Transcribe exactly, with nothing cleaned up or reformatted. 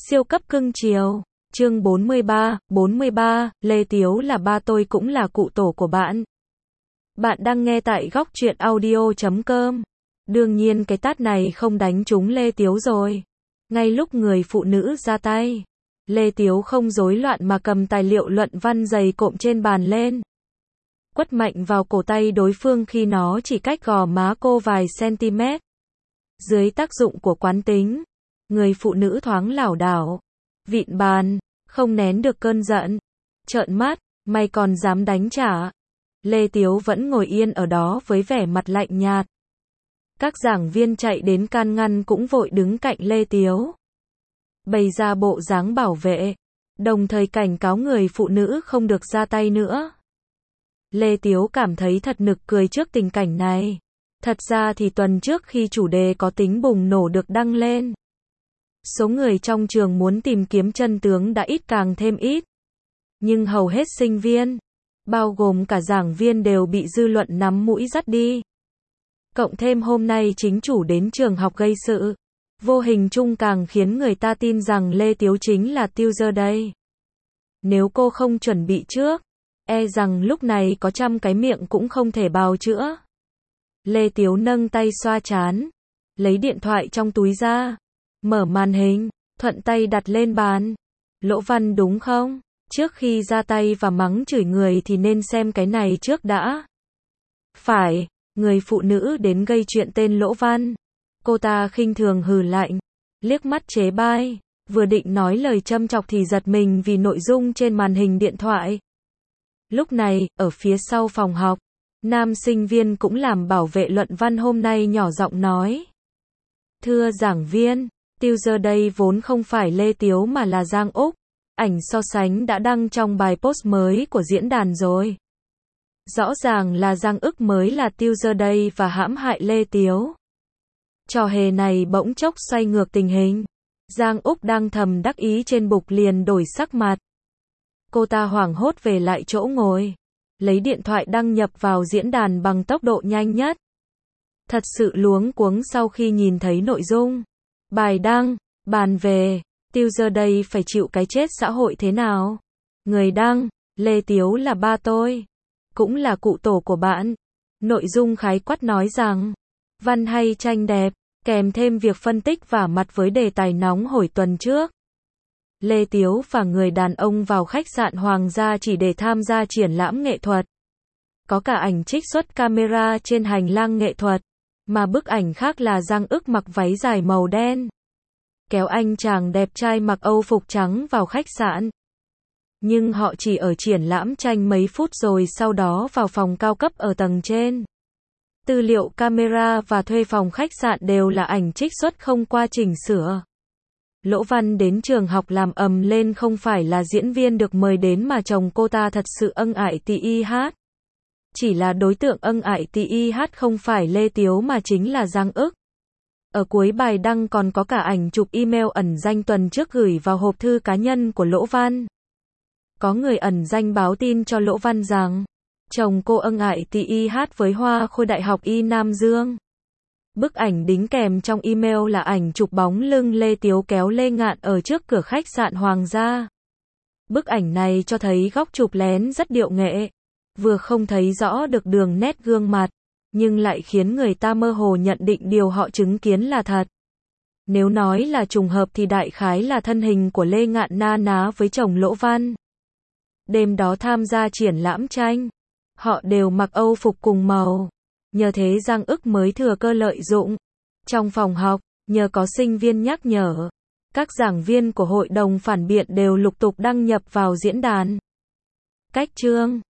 Siêu cấp cưng chiều. Chương bốn mươi ba, bốn mươi ba, Lê Tiếu là ba tôi cũng là cụ tổ của bạn. Bạn đang nghe tại góc truyện audio chấm com. Đương nhiên cái tát này không đánh trúng Lê Tiếu rồi. Ngay lúc người phụ nữ ra tay, Lê Tiếu không rối loạn mà cầm tài liệu luận văn dày cộm trên bàn lên. Quất mạnh vào cổ tay đối phương khi nó chỉ cách gò má cô vài cm. Dưới tác dụng của quán tính, người phụ nữ thoáng lảo đảo, vịn bàn, không nén được cơn giận. Trợn mắt, mày còn dám đánh trả. Lê Tiếu vẫn ngồi yên ở đó với vẻ mặt lạnh nhạt. Các giảng viên chạy đến can ngăn cũng vội đứng cạnh Lê Tiếu, bày ra bộ dáng bảo vệ, đồng thời cảnh cáo người phụ nữ không được ra tay nữa. Lê Tiếu cảm thấy thật nực cười trước tình cảnh này. Thật ra thì tuần trước khi chủ đề có tính bùng nổ được đăng lên, số người trong trường muốn tìm kiếm chân tướng đã ít càng thêm ít. Nhưng hầu hết sinh viên, bao gồm cả giảng viên đều bị dư luận nắm mũi dắt đi. Cộng thêm hôm nay chính chủ đến trường học gây sự, vô hình chung càng khiến người ta tin rằng Lê Tiếu chính là Tuesday. Nếu cô không chuẩn bị trước, e rằng lúc này có trăm cái miệng cũng không thể bào chữa. Lê Tiếu nâng tay xoa trán, lấy điện thoại trong túi ra, mở màn hình, thuận tay đặt lên bàn. Lỗ Văn đúng không? Trước khi ra tay và mắng chửi người thì nên xem cái này trước đã. Phải, người phụ nữ đến gây chuyện tên Lỗ Văn. Cô ta khinh thường hừ lạnh, liếc mắt chế bai, vừa định nói lời châm chọc thì giật mình vì nội dung trên màn hình điện thoại. Lúc này, ở phía sau phòng học, nam sinh viên cũng làm bảo vệ luận văn hôm nay nhỏ giọng nói. Thưa giảng viên, Tuesday vốn không phải Lê Tiếu mà là Giang Úc. Ảnh so sánh đã đăng trong bài post mới của diễn đàn rồi. Rõ ràng là Giang Úc mới là Tuesday và hãm hại Lê Tiếu. Trò hề này bỗng chốc xoay ngược tình hình. Giang Úc đang thầm đắc ý trên bục liền đổi sắc mặt. Cô ta hoảng hốt về lại chỗ ngồi, lấy điện thoại đăng nhập vào diễn đàn bằng tốc độ nhanh nhất. Thật sự luống cuống sau khi nhìn thấy nội dung. Bài đăng, bàn về, Tuesday phải chịu cái chết xã hội thế nào. Người đăng, Lê Tiếu là ba tôi, cũng là cụ tổ của bạn. Nội dung khái quát nói rằng, văn hay tranh đẹp, kèm thêm việc phân tích vả mặt với đề tài nóng hổi tuần trước. Lê Tiếu và người đàn ông vào khách sạn Hoàng gia chỉ để tham gia triển lãm nghệ thuật. Có cả ảnh trích xuất camera trên hành lang nghệ thuật, mà bức ảnh khác là Giang Úc mặc váy dài màu đen, kéo anh chàng đẹp trai mặc âu phục trắng vào khách sạn. Nhưng họ chỉ ở triển lãm tranh mấy phút rồi sau đó vào phòng cao cấp ở tầng trên. Tư liệu camera và thuê phòng khách sạn đều là ảnh trích xuất không qua chỉnh sửa. Lỗ Văn đến trường học làm ầm lên không phải là diễn viên được mời đến mà chồng cô ta thật sự ân ái tì i hát. Chỉ là đối tượng ân ái tì i hát không phải Lê Tiếu mà chính là Giang Úc. Ở cuối bài đăng còn có cả ảnh chụp email ẩn danh tuần trước gửi vào hộp thư cá nhân của Lỗ Văn. Có người ẩn danh báo tin cho Lỗ Văn rằng, chồng cô ân ái tì i hát với Hoa Khôi Đại học Y Nam Dương. Bức ảnh đính kèm trong email là ảnh chụp bóng lưng Lê Tiếu kéo Lê Ngạn ở trước cửa khách sạn Hoàng gia. Bức ảnh này cho thấy góc chụp lén rất điệu nghệ, vừa không thấy rõ được đường nét gương mặt, nhưng lại khiến người ta mơ hồ nhận định điều họ chứng kiến là thật. Nếu nói là trùng hợp thì đại khái là thân hình của Lê Ngạn na ná với chồng Lỗ Văn. Đêm đó tham gia triển lãm tranh, họ đều mặc âu phục cùng màu. Nhờ thế Giang Úc mới thừa cơ lợi dụng. Trong phòng học, nhờ có sinh viên nhắc nhở, các giảng viên của hội đồng phản biện đều lục tục đăng nhập vào diễn đàn. Cách chương